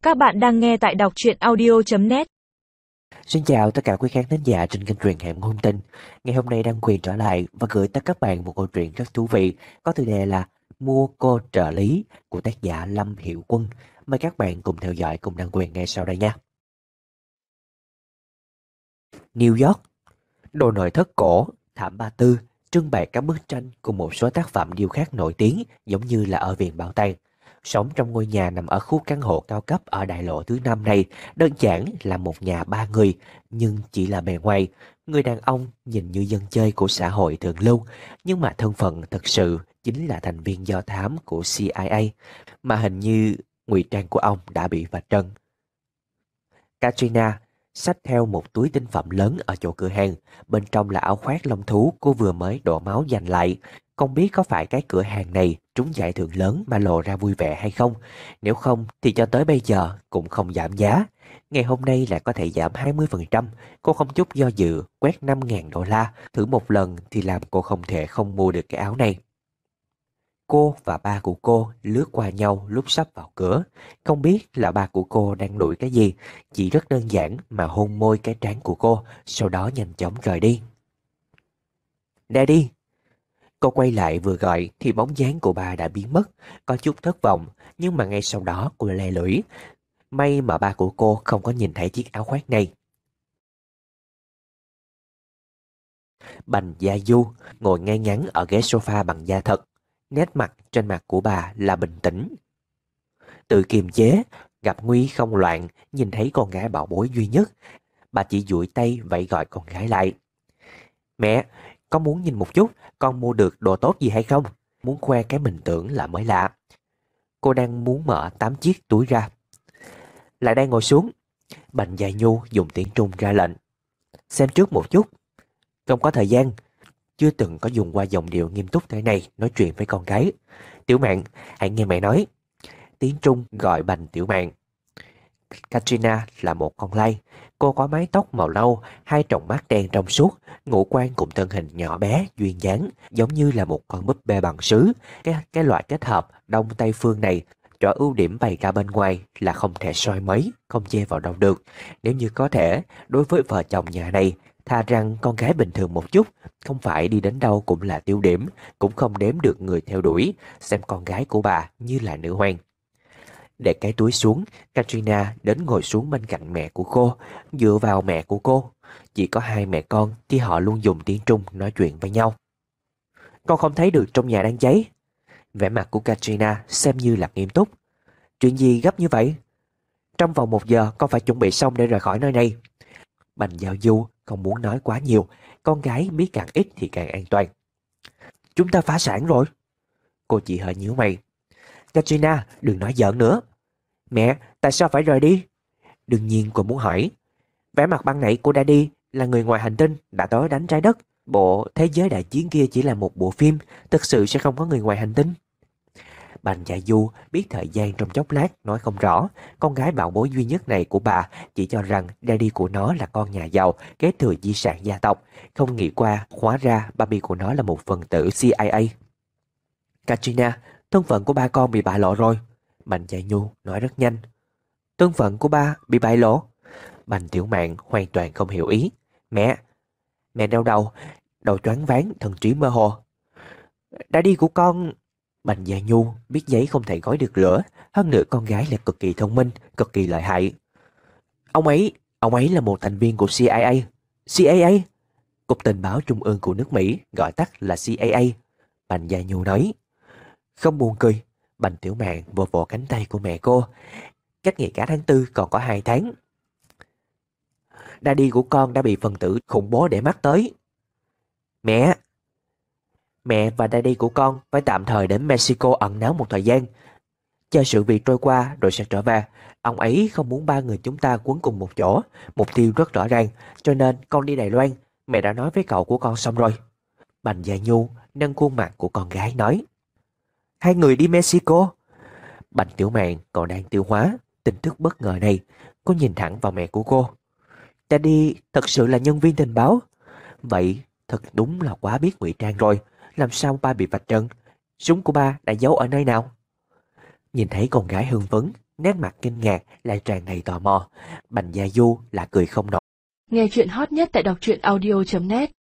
Các bạn đang nghe tại đọc truyện audio.net. Xin chào tất cả quý khán thính giả trên kênh truyện Hẻm Ngôn Tình. Ngày hôm nay đăng quyền trở lại và gửi tới các bạn một câu chuyện rất thú vị có tựa đề là Mua cô trợ lý của tác giả Lâm Hiểu Quân. Mời các bạn cùng theo dõi cùng đăng quyền ngay sau đây nha. New York, đồ nội thất cổ, thảm Ba Tư, trưng bày các bức tranh cùng một số tác phẩm điêu khắc nổi tiếng giống như là ở viện bảo tàng. Sống trong ngôi nhà nằm ở khu căn hộ cao cấp ở đại lộ thứ 5 này đơn giản là một nhà ba người, nhưng chỉ là bề ngoài. Người đàn ông nhìn như dân chơi của xã hội thượng lưu, nhưng mà thân phận thật sự chính là thành viên do thám của CIA, mà hình như ngụy trang của ông đã bị vạch trần. Katrina xách theo một túi tinh phẩm lớn ở chỗ cửa hàng, bên trong là áo khoác lông thú cô vừa mới đổ máu giành lại. Không biết có phải cái cửa hàng này trúng giải thưởng lớn mà lộ ra vui vẻ hay không? Nếu không thì cho tới bây giờ cũng không giảm giá. Ngày hôm nay lại có thể giảm 20%. Cô không chút do dự quét $5.000. Thử một lần thì làm cô không thể không mua được cái áo này. Cô và ba của cô lướt qua nhau lúc sắp vào cửa. Không biết là ba của cô đang đuổi cái gì, chỉ rất đơn giản mà hôn môi cái trán của cô, sau đó nhanh chóng rời đi. Daddy! Cô quay lại vừa gọi thì bóng dáng của ba đã biến mất, có chút thất vọng, nhưng mà ngay sau đó cô le lưỡi. May mà ba của cô không có nhìn thấy chiếc áo khoác này. Bành Gia Du ngồi ngay ngắn ở ghế sofa bằng da thật. Nét mặt trên mặt của bà là bình tĩnh, tự kiềm chế, gặp nguy không loạn. Nhìn thấy con gái bảo bối duy nhất, bà chỉ duỗi tay vẫy gọi con gái lại. Mẹ, con muốn nhìn một chút con mua được đồ tốt gì hay không? Muốn khoe cái mình tưởng là mới lạ. Cô đang muốn mở 8 chiếc túi ra. Lại đây ngồi xuống. Bành Gia Nhu dùng tiếng Trung ra lệnh. Xem trước một chút. Không có thời gian. Chưa từng có dùng qua giọng điệu nghiêm túc thế này nói chuyện với con gái. Tiểu Mạn, hãy nghe mẹ nói. Tiếng Trung gọi Bành Tiểu Mạn. Katrina là một con lai. Cô có mái tóc màu nâu, hai tròng mắt đen trong suốt, ngũ quan cùng thân hình nhỏ bé, duyên dáng, giống như là một con búp bê bằng sứ. Cái loại kết hợp Đông Tây phương này, chỗ ưu điểm bày ra bên ngoài là không thể soi mấy, không chê vào đâu được. Nếu như có thể, đối với vợ chồng nhà này, thà rằng con gái bình thường một chút, không phải đi đến đâu cũng là tiêu điểm, cũng không đếm được người theo đuổi, xem con gái của bà như là nữ hoàng. Để cái túi xuống, Katrina đến ngồi xuống bên cạnh mẹ của cô, dựa vào mẹ của cô. Chỉ có hai mẹ con thì họ luôn dùng tiếng Trung nói chuyện với nhau. Con không thấy được trong nhà đang cháy. Vẻ mặt của Katrina xem như là nghiêm túc. Chuyện gì gấp như vậy? Trong vòng 1 giờ con phải chuẩn bị xong để rời khỏi nơi này. Bành Giao Du không muốn nói quá nhiều, con gái biết càng ít thì càng an toàn. Chúng ta phá sản rồi. Cô chỉ hơi nhíu mày. Katrina, đừng nói giỡn nữa. Mẹ, tại sao phải rời đi? Đương nhiên cô muốn hỏi. Vẻ mặt ban nãy của Daddy là người ngoài hành tinh đã tới đánh trái đất. Bộ Thế giới đại chiến kia chỉ là một bộ phim, thực sự sẽ không có người ngoài hành tinh. Bành Dạ Du biết thời gian trong chốc lát nói không rõ. Con gái bảo bối duy nhất này của bà chỉ cho rằng Daddy của nó là con nhà giàu, kế thừa di sản gia tộc. Không nghĩ qua, hóa ra Barbie của nó là một phần tử CIA. Katrina, thân phận của ba con bị bại lộ rồi. Bành Dạ Nhu nói rất nhanh. Thân phận của ba bị bại lộ? Bành Tiểu Mạn hoàn toàn không hiểu ý. Mẹ đau đầu, đầu choáng váng, thần trí mơ hồ. Daddy của con... Bành Dạ Nhu biết giấy không thể gói được lửa, hơn nữa con gái là cực kỳ thông minh, cực kỳ lợi hại. Ông ấy là một thành viên của CIA. CIA? Cục tình báo trung ương của nước Mỹ, gọi tắt là CIA. Bành Dạ Nhu nói. Không buồn cười. Bành Tiểu Mạn vỗ vỗ cánh tay của mẹ cô. Cách ngày cả tháng 4 còn có 2 tháng. Daddy của con đã bị phần tử khủng bố để mắt tới. Mẹ và Daddy của con phải tạm thời đến Mexico ẩn náu một thời gian, chờ sự việc trôi qua rồi sẽ trở về. Ông ấy không muốn ba người chúng ta quấn cùng một chỗ. Mục tiêu rất rõ ràng, cho nên con đi Đài Loan. Mẹ đã nói với cậu của con xong rồi. Bành Dạ Nhu nâng khuôn mặt của con gái nói. 2 người đi Mexico? Bành Tiểu Mạn còn đang tiêu hóa tin tức bất ngờ này. Cô nhìn thẳng vào mẹ của cô. Daddy thật sự là nhân viên tình báo? Vậy thật đúng là quá biết ngụy trang rồi. Làm sao ba bị vạch trần? Súng của ba đã giấu ở nơi nào? Nhìn thấy con gái hưng phấn, Nét mặt kinh ngạc lại tràn đầy tò mò. Bành Gia Du là cười không nổi. Nghe chuyện hot nhất tại đọc truyện audio.net